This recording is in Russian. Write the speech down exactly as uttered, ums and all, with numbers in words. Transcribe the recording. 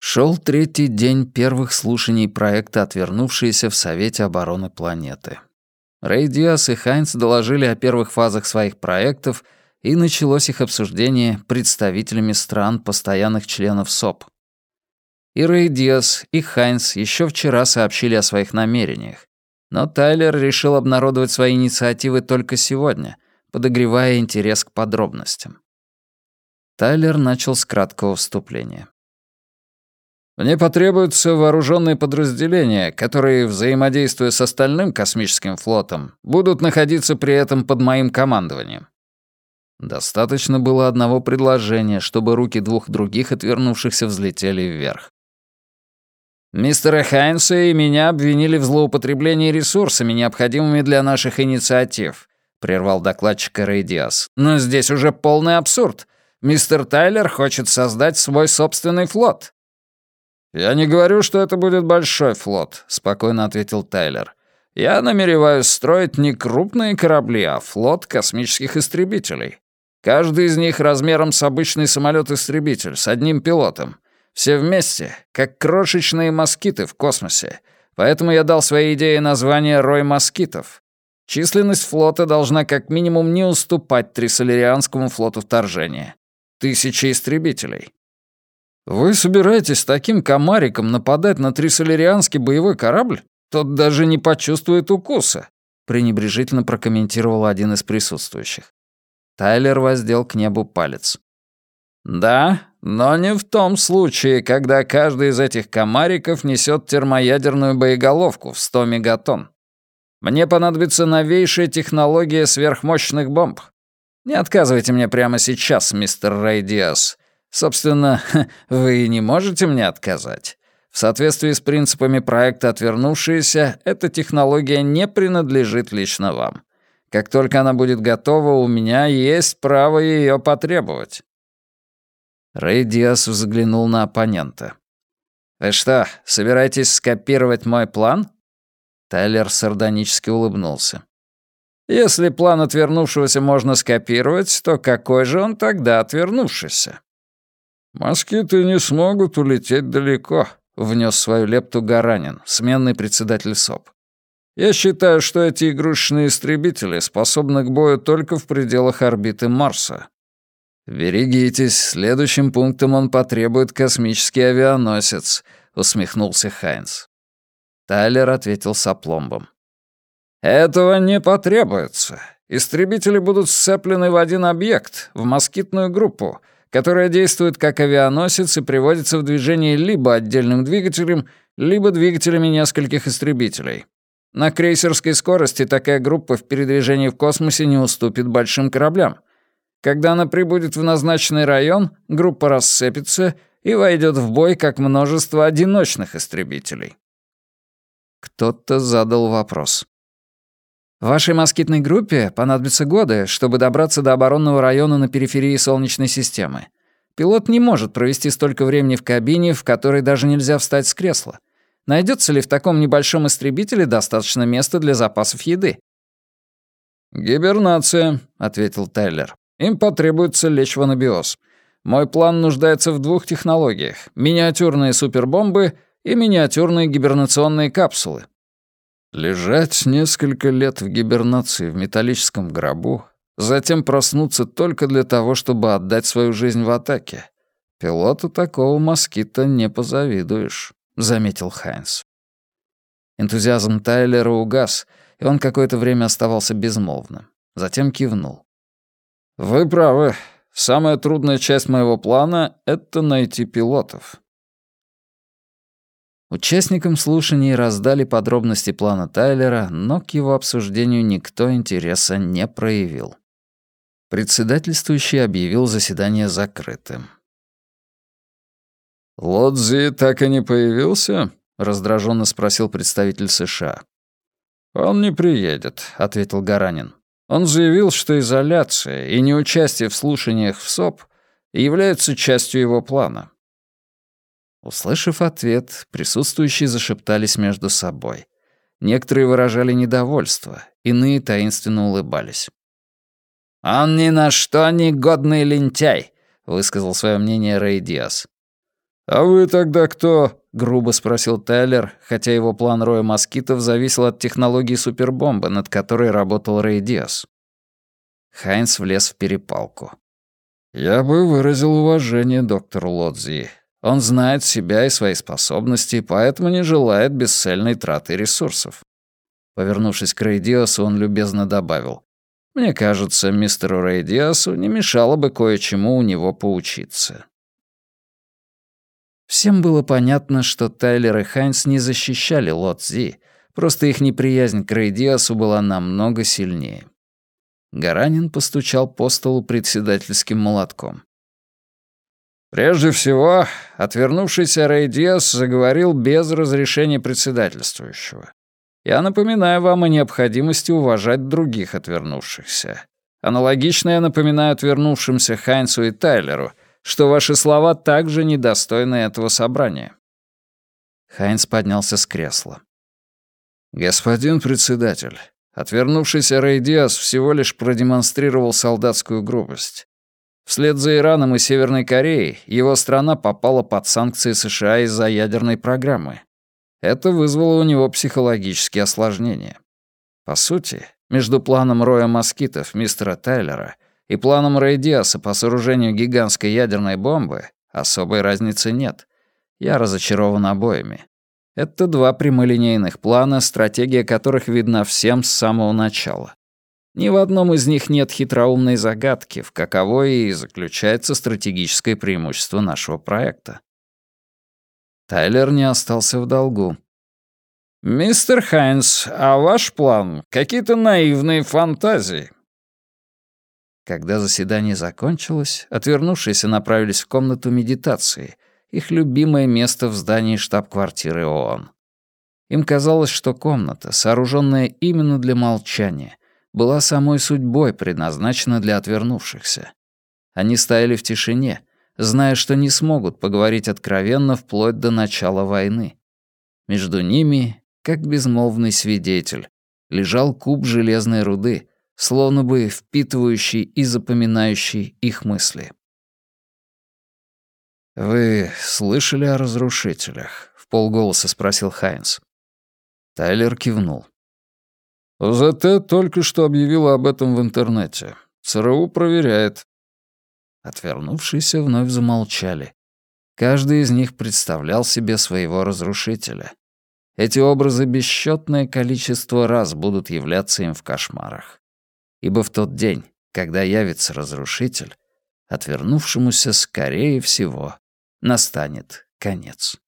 Шел третий день первых слушаний проекта «Отвернувшиеся» в Совете обороны планеты. Рэй Диас и Хайнс доложили о первых фазах своих проектов, и началось их обсуждение представителями стран, постоянных членов СОП. И Рэй Диас, и Хайнс еще вчера сообщили о своих намерениях, но Тайлер решил обнародовать свои инициативы только сегодня, подогревая интерес к подробностям. Тайлер начал с краткого вступления. «Мне потребуются вооруженные подразделения, которые, взаимодействуя с остальным космическим флотом, будут находиться при этом под моим командованием». Достаточно было одного предложения, чтобы руки двух других отвернувшихся взлетели вверх. «Мистера Хайнса и меня обвинили в злоупотреблении ресурсами, необходимыми для наших инициатив», — прервал докладчика Рэй Диас. «Но здесь уже полный абсурд. Мистер Тайлер хочет создать свой собственный флот». «Я не говорю, что это будет большой флот», — спокойно ответил Тайлер. «Я намереваюсь строить не крупные корабли, а флот космических истребителей. Каждый из них размером с обычный самолет-истребитель, с одним пилотом. Все вместе, как крошечные москиты в космосе. Поэтому я дал своей идее название «Рой москитов». Численность флота должна как минимум не уступать Трисолерианскому флоту вторжения. Тысячи истребителей. «Вы собираетесь таким комариком нападать на трисолерианский боевой корабль? Тот даже не почувствует укуса», — пренебрежительно прокомментировал один из присутствующих. Тайлер воздел к небу палец. «Да, но не в том случае, когда каждый из этих комариков несет термоядерную боеголовку в сто мегатонн. Мне понадобится новейшая технология сверхмощных бомб. Не отказывайте мне прямо сейчас, мистер Рэй Диас. Собственно, вы и не можете мне отказать. В соответствии с принципами проекта «Отвернувшиеся», эта технология не принадлежит лично вам. Как только она будет готова, у меня есть право ее потребовать». Рэй Диас взглянул на оппонента. «Вы что, собираетесь скопировать мой план?» Тайлер сардонически улыбнулся. «Если план отвернувшегося можно скопировать, то какой же он тогда отвернувшийся?» «Москиты не смогут улететь далеко», — внес свою лепту Гаранин, сменный председатель СОП. «Я считаю, что эти игрушечные истребители способны к бою только в пределах орбиты Марса». «Берегитесь, следующим пунктом он потребует космический авианосец», — усмехнулся Хайнс. Тайлер ответил с опломбом. «Этого не потребуется. Истребители будут сцеплены в один объект, в москитную группу, которая действует как авианосец и приводится в движение либо отдельным двигателем, либо двигателями нескольких истребителей. На крейсерской скорости такая группа в передвижении в космосе не уступит большим кораблям. Когда она прибудет в назначенный район, группа рассыпется и войдет в бой как множество одиночных истребителей». Кто-то задал вопрос. «Вашей москитной группе понадобятся годы, чтобы добраться до оборонного района на периферии Солнечной системы. Пилот не может провести столько времени в кабине, в которой даже нельзя встать с кресла. Найдется ли в таком небольшом истребителе достаточно места для запасов еды?» «Гибернация», — ответил Тайлер. «Им потребуется лечь в анабиоз. Мой план нуждается в двух технологиях — миниатюрные супербомбы и миниатюрные гибернационные капсулы». Лежать несколько лет в гибернации в металлическом гробу, затем проснуться только для того, чтобы отдать свою жизнь в атаке. Пилоту такого москита не позавидуешь, — заметил Хайнс. Энтузиазм Тайлера угас, и он какое-то время оставался безмолвным. Затем кивнул. «Вы правы. Самая трудная часть моего плана — это найти пилотов». Участникам слушаний раздали подробности плана Тайлера, но к его обсуждению никто интереса не проявил. Председательствующий объявил заседание закрытым. «Лодзи так и не появился?» — раздраженно спросил представитель США. «Он не приедет», — ответил Гаранин. «Он заявил, что изоляция и неучастие в слушаниях в СОП являются частью его плана». Услышав ответ, присутствующие зашептались между собой. Некоторые выражали недовольство, иные таинственно улыбались. «Он ни на что не годный лентяй», — высказал свое мнение Рэй Диас. «А вы тогда кто?» — грубо спросил Тайлер, хотя его план роя москитов зависел от технологии супербомбы, над которой работал Рэй Диас. Хайнс влез в перепалку. «Я бы выразил уважение доктору Лодзи. Он знает себя и свои способности, поэтому не желает бесцельной траты ресурсов». Повернувшись к Рэй Диасу, он любезно добавил. «Мне кажется, мистеру Рэй Диасу не мешало бы кое-чему у него поучиться». Всем было понятно, что Тайлер и Хайнс не защищали Лодзи, просто их неприязнь к Рэй Диасу была намного сильнее. Гаранин постучал по столу председательским молотком. «Прежде всего, отвернувшийся Рэй Диас заговорил без разрешения председательствующего. Я напоминаю вам о необходимости уважать других отвернувшихся. Аналогично я напоминаю отвернувшимся Хайнсу и Тайлеру, что ваши слова также недостойны этого собрания». Хайнс поднялся с кресла. «Господин председатель, отвернувшийся Рэй Диас всего лишь продемонстрировал солдатскую грубость. Вслед за Ираном и Северной Кореей его страна попала под санкции США из-за ядерной программы. Это вызвало у него психологические осложнения. По сути, между планом роя москитов мистера Тайлера и планом Рэй Диаса по сооружению гигантской ядерной бомбы особой разницы нет. Я разочарован обоими. Это два прямолинейных плана, стратегия которых видна всем с самого начала. Ни в одном из них нет хитроумной загадки, в каковой и заключается стратегическое преимущество нашего проекта. Тайлер не остался в долгу. «Мистер Хайнс, а ваш план — какие-то наивные фантазии». Когда заседание закончилось, отвернувшиеся направились в комнату медитации, их любимое место в здании штаб-квартиры ООН. Им казалось, что комната, сооруженная именно для молчания, была самой судьбой предназначена для отвернувшихся. Они стояли в тишине, зная, что не смогут поговорить откровенно вплоть до начала войны. Между ними, как безмолвный свидетель, лежал куб железной руды, словно бы впитывающий и запоминающий их мысли. «Вы слышали о разрушителях?» — вполголоса спросил Хайнс. Тайлер кивнул. «ОЗТ только что объявила об этом в интернете. ЦРУ проверяет». Отвернувшиеся вновь замолчали. Каждый из них представлял себе своего разрушителя. Эти образы бесчетное количество раз будут являться им в кошмарах. Ибо в тот день, когда явится разрушитель, отвернувшемуся, скорее всего, настанет конец.